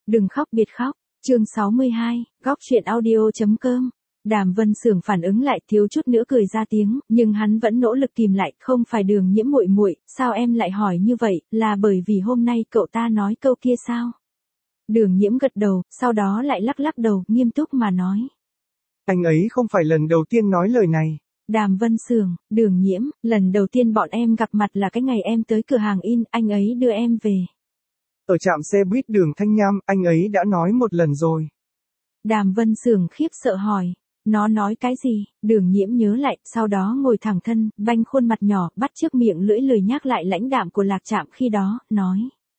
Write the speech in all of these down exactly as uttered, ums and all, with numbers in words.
Đừng khóc biệt khóc. Chương sáu mươi hai, góc truyện audio chấm com. Đàm Vân Sưởng phản ứng lại, thiếu chút nữa cười ra tiếng, nhưng hắn vẫn nỗ lực kìm lại, không phải Đường Nhiễm muội muội, sao em lại hỏi như vậy, là bởi vì hôm nay cậu ta nói câu kia sao? Đường Nhiễm gật đầu, sau đó lại lắc lắc đầu, nghiêm túc mà nói. Anh ấy không phải lần đầu tiên nói lời này. Đàm Vân Sưởng, Đường Nhiễm, lần đầu tiên bọn em gặp mặt là cái ngày em tới cửa hàng in, anh ấy đưa em về. Ở trạm xe buýt đường Thanh Nham, anh ấy đã nói một lần rồi. Đàm Vân Sưởng khiếp sợ hỏi. Nó nói cái gì? Đường Nhiễm nhớ lại, sau đó ngồi thẳng thân, banh khuôn mặt nhỏ, bắt trước miệng lưỡi lười nhắc lại lãnh đạm của Lạc Trạm khi đó, nói.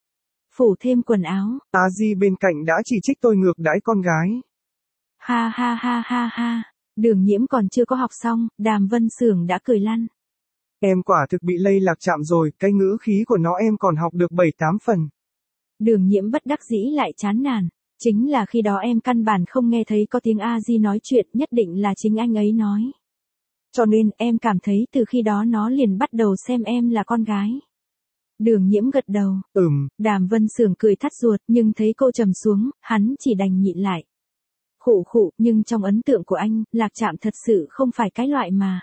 Phủ thêm quần áo. A Di bên cạnh đã chỉ trích tôi ngược đãi con gái. Ha ha ha ha ha. Đường Nhiễm còn chưa có học xong, Đàm Vân Sưởng đã cười lăn. Em quả thực bị lây Lạc Trạm rồi, cái ngữ khí của nó em còn học được bảy tám phần. Đường Nhiễm bất đắc dĩ lại chán nản. Chính là khi đó em căn bản không nghe thấy có tiếng A Di nói chuyện, nhất định là chính anh ấy nói. Cho nên em cảm thấy từ khi đó nó liền bắt đầu xem em là con gái. Đường Nhiễm gật đầu. Ừm. Đàm Vân Sưởng cười thắt ruột, nhưng thấy cô trầm xuống, hắn chỉ đành nhịn lại. Khụ khụ, nhưng trong ấn tượng của anh, Lạc Trạm thật sự không phải cái loại mà.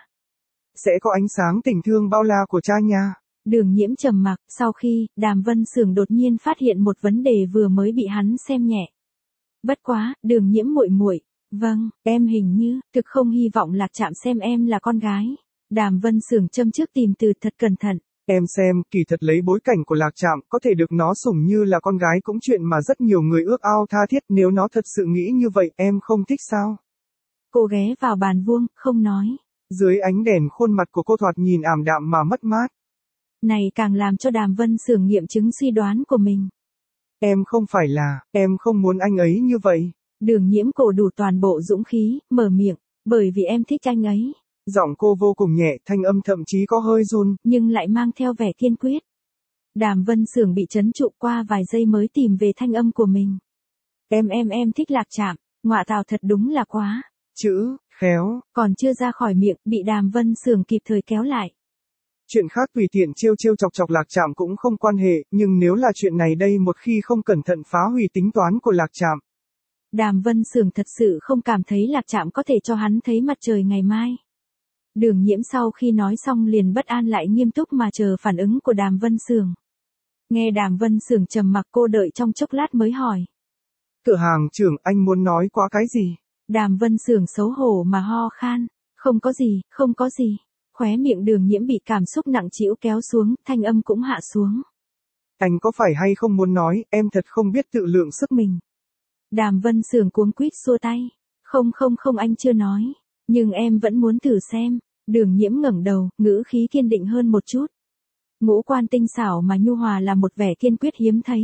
Sẽ có ánh sáng tình thương bao la của cha nha. Đường Nhiễm trầm mặc, sau khi, Đàm Vân Sưởng đột nhiên phát hiện một vấn đề vừa mới bị hắn xem nhẹ. Bất quá, Đường Nhiễm muội muội, vâng, em hình như, thực không hy vọng Lạc Trạm xem em là con gái. Đàm Vân Sưởng châm trước tìm từ thật cẩn thận. Em xem, kỳ thật lấy bối cảnh của Lạc Trạm, có thể được nó sủng như là con gái cũng chuyện mà rất nhiều người ước ao tha thiết, nếu nó thật sự nghĩ như vậy, em không thích sao? Cô ghé vào bàn vuông, không nói. Dưới ánh đèn khuôn mặt của cô thoạt nhìn ảm đạm mà mất mát. Này càng làm cho Đàm Vân Sưởng nghiệm chứng suy đoán của mình. Em không phải là, em không muốn anh ấy như vậy. Đường Nhiễm cổ đủ toàn bộ dũng khí, mở miệng, bởi vì em thích anh ấy. Giọng cô vô cùng nhẹ, thanh âm thậm chí có hơi run, nhưng lại mang theo vẻ kiên quyết. Đàm Vân Sưởng bị trấn trụ qua vài giây mới tìm về thanh âm của mình. Em em em thích Lạc Trạm, ngọa tào thật đúng là quá. Chữ, khéo. Còn chưa ra khỏi miệng, bị Đàm Vân Sưởng kịp thời kéo lại. Chuyện khác tùy tiện trêu trêu chọc chọc Lạc Trạm cũng không quan hệ, nhưng nếu là chuyện này đây một khi không cẩn thận phá hủy tính toán của Lạc Trạm. Đàm Vân Sưởng thật sự không cảm thấy Lạc Trạm có thể cho hắn thấy mặt trời ngày mai. Đường Nhiễm sau khi nói xong liền bất an lại nghiêm túc mà chờ phản ứng của Đàm Vân Sưởng. Nghe Đàm Vân Sưởng trầm mặc cô đợi trong chốc lát mới hỏi. Cửa hàng trưởng, anh muốn nói quá cái gì? Đàm Vân Sưởng xấu hổ mà ho khan. Không có gì, không có gì. Khóe miệng Đường Nhiễm bị cảm xúc nặng trĩu kéo xuống, thanh âm cũng hạ xuống. Anh có phải hay không muốn nói, em thật không biết tự lượng sức mình. Đàm Vân Sưởng cuống quýt xua tay. Không không không anh chưa nói. Nhưng em vẫn muốn thử xem. Đường Nhiễm ngẩng đầu, ngữ khí kiên định hơn một chút. Ngũ quan tinh xảo mà nhu hòa là một vẻ kiên quyết hiếm thấy.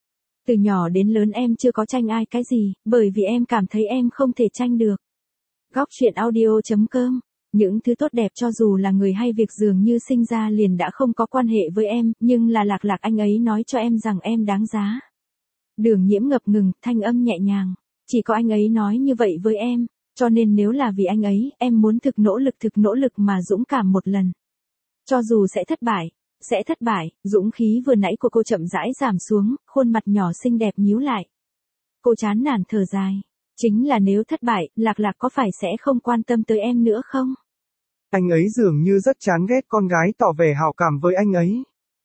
Từ nhỏ đến lớn em chưa có tranh ai cái gì, bởi vì em cảm thấy em không thể tranh được. Góc truyện audio chấm com. Những thứ tốt đẹp cho dù là người hay việc dường như sinh ra liền đã không có quan hệ với em, nhưng là Lạc Lạc anh ấy nói cho em rằng em đáng giá. Đường Nhiễm ngập ngừng, thanh âm nhẹ nhàng. Chỉ có anh ấy nói như vậy với em, cho nên nếu là vì anh ấy, em muốn thực nỗ lực thực nỗ lực mà dũng cảm một lần. Cho dù sẽ thất bại, sẽ thất bại, dũng khí vừa nãy của cô chậm rãi giảm xuống, khuôn mặt nhỏ xinh đẹp nhíu lại. Cô chán nản thở dài. Chính là nếu thất bại, Lạc Lạc có phải sẽ không quan tâm tới em nữa không? Anh ấy dường như rất chán ghét con gái tỏ vẻ hảo cảm với anh ấy.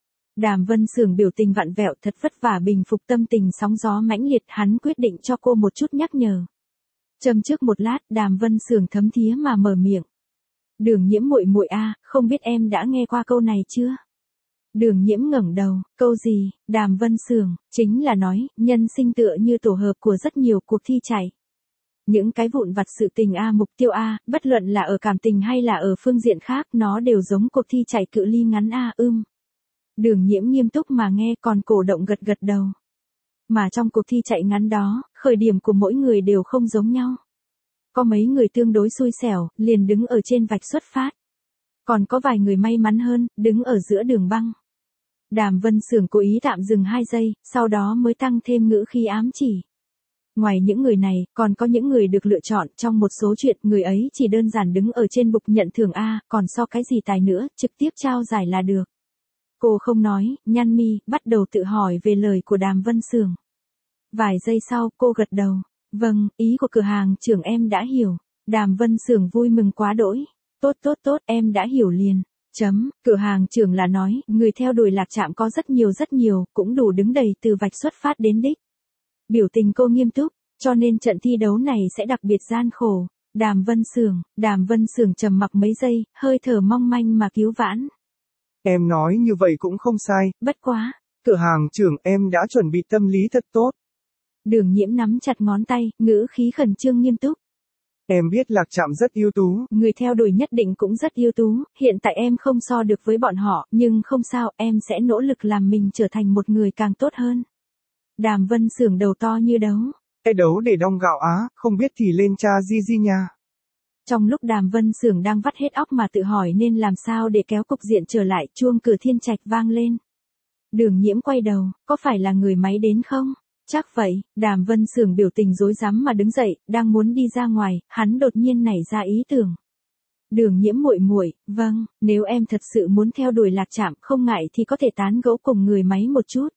Đàm Vân Sưởng biểu tình vặn vẹo thật vất vả bình phục tâm tình sóng gió mãnh liệt, hắn quyết định cho cô một chút nhắc nhở. Châm trước một lát, Đàm Vân Sưởng thấm thía mà mở miệng. Đường Nhiễm muội muội a, không biết em đã nghe qua câu này chưa? Đường Nhiễm ngẩng đầu, câu gì? Đàm Vân Sưởng, chính là nói, nhân sinh tựa như tổ hợp của rất nhiều cuộc thi chạy. Những cái vụn vặt sự tình a, mục tiêu a, bất luận là ở cảm tình hay là ở phương diện khác, nó đều giống cuộc thi chạy cự ly ngắn a, ưm. Đường Nhiễm nghiêm túc mà nghe, còn cổ động gật gật đầu. Mà trong cuộc thi chạy ngắn đó, khởi điểm của mỗi người đều không giống nhau. Có mấy người tương đối xui xẻo, liền đứng ở trên vạch xuất phát. Còn có vài người may mắn hơn, đứng ở giữa đường băng. Đàm Vân Sưởng cố ý tạm dừng hai giây, sau đó mới tăng thêm ngữ khí ám chỉ. Ngoài những người này, còn có những người được lựa chọn, trong một số chuyện, người ấy chỉ đơn giản đứng ở trên bục nhận thưởng A, còn so cái gì tài nữa, trực tiếp trao giải là được. Cô không nói, nhăn mi, bắt đầu tự hỏi về lời của Đàm Vân Sưởng. Vài giây sau, cô gật đầu. Vâng, ý của cửa hàng trưởng em đã hiểu. Đàm Vân Xưởng vui mừng quá đỗi. Tốt tốt tốt, em đã hiểu liền. Chấm, cửa hàng trưởng là nói, người theo đuổi Lạc Trạm có rất nhiều rất nhiều, cũng đủ đứng đầy từ vạch xuất phát đến đích. Biểu tình cô nghiêm túc, cho nên trận thi đấu này sẽ đặc biệt gian khổ. Đàm Vân Xưởng, Đàm Vân Xưởng trầm mặc mấy giây, hơi thở mong manh mà cứu vãn. Em nói như vậy cũng không sai. Bất quá. Cửa hàng trưởng em đã chuẩn bị tâm lý thật tốt. Đường Nhiễm nắm chặt ngón tay, ngữ khí khẩn trương nghiêm túc. Em biết Lạc Trạm rất ưu tú. Người theo đuổi nhất định cũng rất ưu tú, hiện tại em không so được với bọn họ, nhưng không sao, em sẽ nỗ lực làm mình trở thành một người càng tốt hơn. Đàm Vân Xưởng đầu to như đấu. Cái đấu để đong gạo á, không biết thì lên cha di di nha. Trong lúc Đàm Vân Xưởng đang vắt hết óc mà tự hỏi nên làm sao để kéo cục diện trở lại, chuông cửa thiên trạch vang lên. Đường Nhiễm quay đầu, có phải là người máy đến không? Chắc vậy, Đàm Vân Xưởng biểu tình rối rắm mà đứng dậy, đang muốn đi ra ngoài, hắn đột nhiên nảy ra ý tưởng. Đường Nhiễm muội muội, vâng, nếu em thật sự muốn theo đuổi Lạc Trạm, không ngại thì có thể tán gẫu cùng người máy một chút.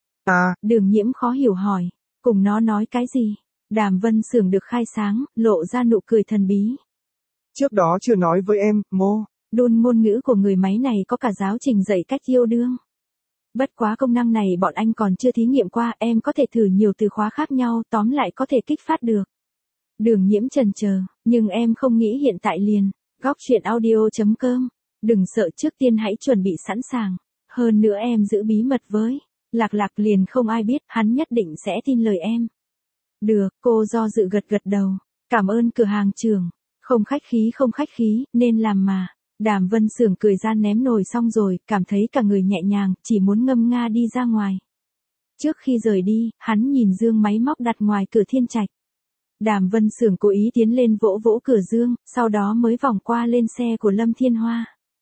À, Đường Nhiễm khó hiểu hỏi, cùng nó nói cái gì? Đàm Vân Xưởng được khai sáng, lộ ra nụ cười thần bí. Trước đó chưa nói với em, mô. Đôn ngôn ngữ của người máy này có cả giáo trình dạy cách yêu đương. Bất quá công năng này bọn anh còn chưa thí nghiệm qua, em có thể thử nhiều từ khóa khác nhau, tóm lại có thể kích phát được. Đường Nhiễm chần chờ, nhưng em không nghĩ hiện tại liền. Góc truyện audio chấm com. Đừng sợ, trước tiên hãy chuẩn bị sẵn sàng. Hơn nữa em giữ bí mật với Lạc Lạc, liền không ai biết, hắn nhất định sẽ tin lời em. Được, cô do dự gật gật đầu. Cảm ơn cửa hàng trưởng. Không khách khí không khách khí, nên làm mà. Đàm Vân Xưởng cười gian ném nồi xong rồi, cảm thấy cả người nhẹ nhàng, chỉ muốn ngâm nga đi ra ngoài. Trước khi rời đi, hắn nhìn dương máy móc đặt ngoài cửa thiên trạch. Đàm Vân Xưởng cố ý tiến lên vỗ vỗ cửa dương, sau đó mới vòng qua lên xe của Lâm Thiên Hoa.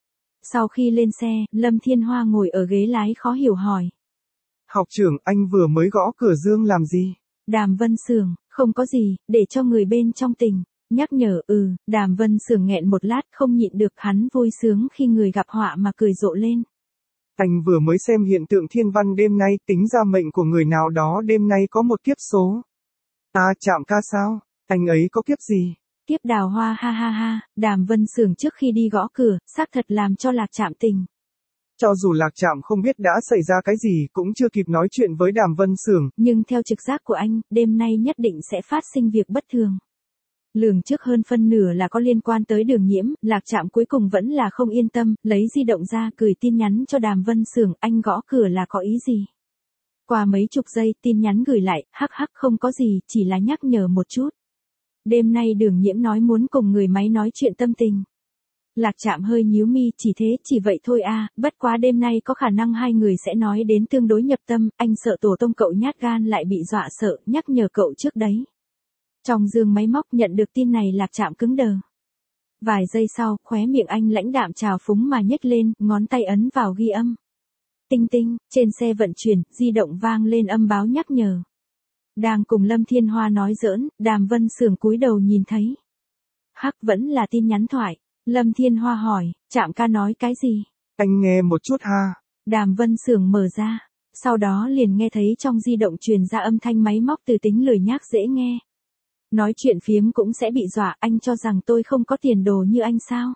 Sau khi lên xe, Lâm Thiên Hoa ngồi ở ghế lái khó hiểu hỏi. Học trưởng, anh vừa mới gõ cửa dương làm gì? Đàm Vân Xưởng, không có gì, để cho người bên trong tỉnh. Nhắc nhở, ừ, Đàm Vân Xưởng nghẹn một lát không nhịn được, hắn vui sướng khi người gặp họa mà cười rộ lên. Anh vừa mới xem hiện tượng thiên văn đêm nay, tính ra mệnh của người nào đó đêm nay có một kiếp số. À, Trạm ca sao? Anh ấy có kiếp gì? Kiếp đào hoa, ha ha ha. Đàm Vân Xưởng trước khi đi gõ cửa, xác thật làm cho Lạc Trạm tình. Cho dù Lạc Trạm không biết đã xảy ra cái gì, cũng chưa kịp nói chuyện với Đàm Vân Xưởng. Nhưng theo trực giác của anh, đêm nay nhất định sẽ phát sinh việc bất thường. Lường trước hơn phân nửa là có liên quan tới Đường Nhiễm, Lạc Trạm cuối cùng vẫn là không yên tâm, lấy di động ra gửi tin nhắn cho Đàm Vân Xưởng, anh gõ cửa là có ý gì? Qua mấy chục giây, tin nhắn gửi lại, hắc hắc không có gì, chỉ là nhắc nhở một chút. Đêm nay Đường Nhiễm nói muốn cùng người máy nói chuyện tâm tình. Lạc Trạm hơi nhíu mi, chỉ thế, chỉ vậy thôi à, bất quá đêm nay có khả năng hai người sẽ nói đến tương đối nhập tâm, anh sợ tổ tông cậu nhát gan lại bị dọa sợ, nhắc nhở cậu trước đấy. Trong dương máy móc nhận được tin này, Lạc Trạm cứng đờ. Vài giây sau, khóe miệng anh lãnh đạm trào phúng mà nhếch lên, ngón tay ấn vào ghi âm. Tinh tinh, trên xe vận chuyển, di động vang lên âm báo nhắc nhở. Đang cùng Lâm Thiên Hoa nói giỡn, Đàm Vân Xưởng cúi đầu nhìn thấy. Hắc, vẫn là tin nhắn thoại. Lâm Thiên Hoa hỏi, Trạm ca nói cái gì? Anh nghe một chút ha. Đàm Vân Xưởng mở ra, sau đó liền nghe thấy trong di động truyền ra âm thanh máy móc từ tính lười nhác dễ nghe. Nói chuyện phiếm cũng sẽ bị dọa, anh cho rằng tôi không có tiền đồ như anh sao?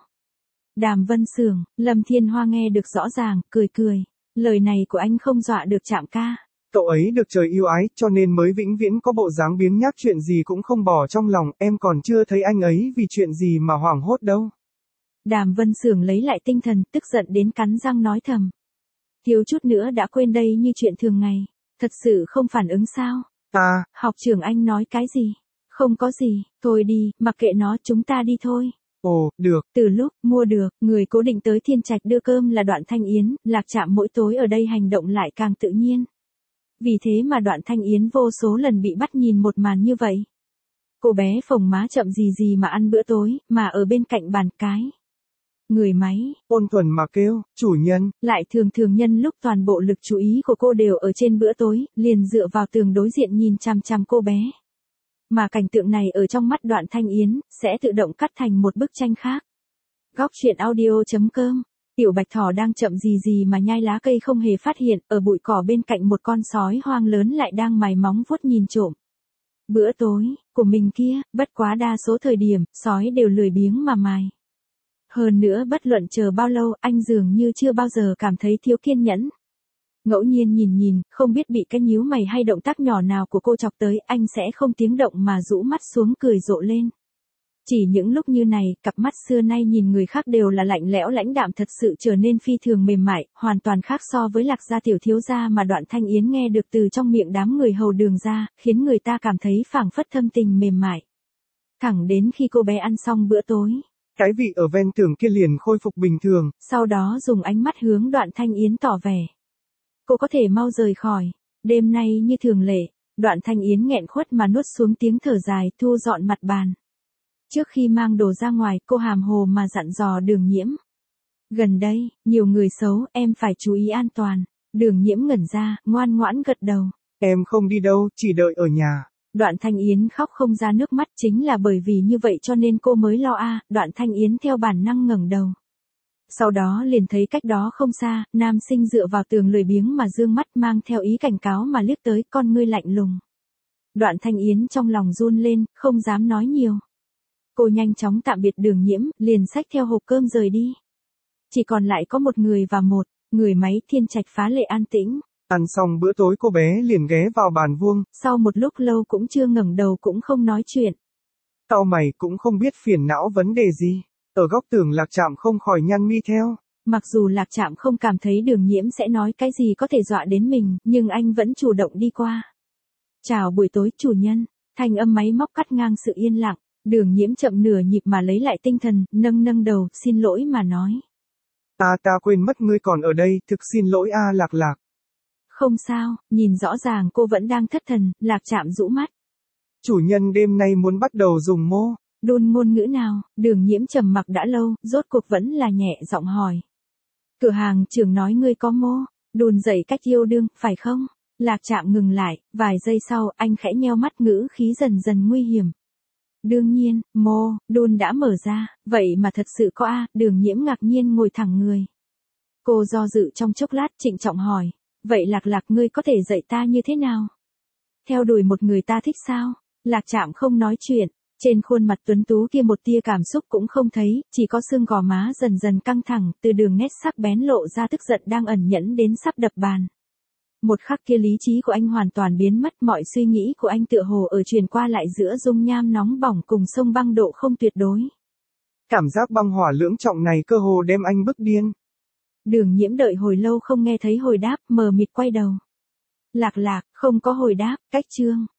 Đàm Vân Xưởng, Lâm Thiên Hoa nghe được rõ ràng, cười cười. Lời này của anh không dọa được Trạm ca. Cậu ấy được trời yêu ái, cho nên mới vĩnh viễn có bộ dáng biếng nhác, chuyện gì cũng không bỏ trong lòng, em còn chưa thấy anh ấy vì chuyện gì mà hoảng hốt đâu. Đàm Vân Xưởng lấy lại tinh thần, tức giận đến cắn răng nói thầm. Thiếu chút nữa đã quên đây như chuyện thường ngày. Thật sự không phản ứng sao? À, học trưởng anh nói cái gì? Không có gì, thôi đi, mặc kệ nó, chúng ta đi thôi. Ồ, được. Từ lúc mua được, người cố định tới thiên trạch đưa cơm là Đoạn Thanh Yến, Lạc Trạm mỗi tối ở đây hành động lại càng tự nhiên. Vì thế mà Đoạn Thanh Yến vô số lần bị bắt nhìn một màn như vậy. Cô bé phồng má chậm gì gì mà ăn bữa tối, mà ở bên cạnh bàn cái. Người máy, ôn thuần mà kêu, chủ nhân. Lại thường thường nhân lúc toàn bộ lực chú ý của cô đều ở trên bữa tối, liền dựa vào tường đối diện nhìn chằm chằm cô bé. Mà cảnh tượng này ở trong mắt Đoạn Thanh Yến, sẽ tự động cắt thành một bức tranh khác. Góc truyện audio chấm com Tiểu bạch thỏ đang chậm gì gì mà nhai lá cây không hề phát hiện, ở bụi cỏ bên cạnh một con sói hoang lớn lại đang mài móng vuốt nhìn trộm. Bữa tối của mình kia, bất quá đa số thời điểm, sói đều lười biếng mà mài. Hơn nữa bất luận chờ bao lâu, anh dường như chưa bao giờ cảm thấy thiếu kiên nhẫn. Ngẫu nhiên nhìn nhìn, không biết bị cái nhíu mày hay động tác nhỏ nào của cô chọc tới, anh sẽ không tiếng động mà rũ mắt xuống cười rộ lên. Chỉ những lúc như này, cặp mắt xưa nay nhìn người khác đều là lạnh lẽo lãnh đạm thật sự trở nên phi thường mềm mại, hoàn toàn khác so với Lạc gia tiểu thiếu gia mà Đoạn Thanh Yến nghe được từ trong miệng đám người hầu Đường gia, khiến người ta cảm thấy phảng phất thâm tình mềm mại. Thẳng đến khi cô bé ăn xong bữa tối, cái vị ở ven tường kia liền khôi phục bình thường. Sau đó dùng ánh mắt hướng Đoạn Thanh Yến tỏ vẻ. Cô có thể mau rời khỏi. Đêm nay như thường lệ, Đoạn Thanh Yến nghẹn khuất mà nuốt xuống tiếng thở dài, thu dọn mặt bàn. Trước khi mang đồ ra ngoài, cô hàm hồ mà dặn dò Đường Nhiễm. Gần đây, nhiều người xấu, em phải chú ý an toàn. Đường Nhiễm ngẩn ra, ngoan ngoãn gật đầu. Em không đi đâu, chỉ đợi ở nhà. Đoạn Thanh Yến khóc không ra nước mắt, chính là bởi vì như vậy cho nên cô mới lo a. À. Đoạn Thanh Yến theo bản năng ngẩng đầu. Sau đó liền thấy cách đó không xa, nam sinh dựa vào tường lười biếng mà dương mắt mang theo ý cảnh cáo mà liếc tới, con ngươi lạnh lùng. Đoạn Thanh Yến trong lòng run lên, không dám nói nhiều. Cô nhanh chóng tạm biệt Đường Nhiễm, liền xách theo hộp cơm rời đi. Chỉ còn lại có một người và một, người máy Thiên Trạch phá lệ an tĩnh. Ăn xong bữa tối cô bé liền ghé vào bàn vuông. Sau một lúc lâu cũng chưa ngẩng đầu cũng không nói chuyện. Cau mày cũng không biết phiền não vấn đề gì. Ở góc tường Lạc Trạm không khỏi nhăn mi theo. Mặc dù Lạc Trạm không cảm thấy Đường Nhiễm sẽ nói cái gì có thể dọa đến mình, nhưng anh vẫn chủ động đi qua. Chào buổi tối chủ nhân, thanh âm máy móc cắt ngang sự yên lặng. Đường Nhiễm chậm nửa nhịp mà lấy lại tinh thần, nâng nâng đầu, xin lỗi mà nói. Ta ta quên mất ngươi còn ở đây, thực xin lỗi a Lạc Lạc. Không sao, nhìn rõ ràng cô vẫn đang thất thần, Lạc Trạm rũ mắt. Chủ nhân đêm nay muốn bắt đầu dùng mô. Đôn ngôn ngữ nào, Đường Nhiễm trầm mặc đã lâu, rốt cuộc vẫn là nhẹ giọng hỏi. Cửa hàng trưởng nói ngươi có mô, đùn dậy cách yêu đương, phải không? Lạc Trạm ngừng lại, vài giây sau, anh khẽ nheo mắt ngữ khí dần dần nguy hiểm. Đương nhiên, mô, đun đã mở ra, vậy mà thật sự có a. Đường Nhiễm ngạc nhiên ngồi thẳng người. Cô do dự trong chốc lát trịnh trọng hỏi, vậy Lạc Lạc ngươi có thể dạy ta như thế nào? Theo đuổi một người ta thích sao? Lạc Trạm không nói chuyện, trên khuôn mặt tuấn tú kia một tia cảm xúc cũng không thấy, chỉ có xương gò má dần dần căng thẳng, từ đường nét sắc bén lộ ra tức giận đang ẩn nhẫn đến sắp đập bàn. Một khắc kia lý trí của anh hoàn toàn biến mất, mọi suy nghĩ của anh tựa hồ ở truyền qua lại giữa dung nham nóng bỏng cùng sông băng độ không tuyệt đối. Cảm giác băng hỏa lưỡng trọng này cơ hồ đem anh bức điên. Đường Nhiễm đợi hồi lâu không nghe thấy hồi đáp, mờ mịt quay đầu. Lạc Lạc, không có hồi đáp, cách chương.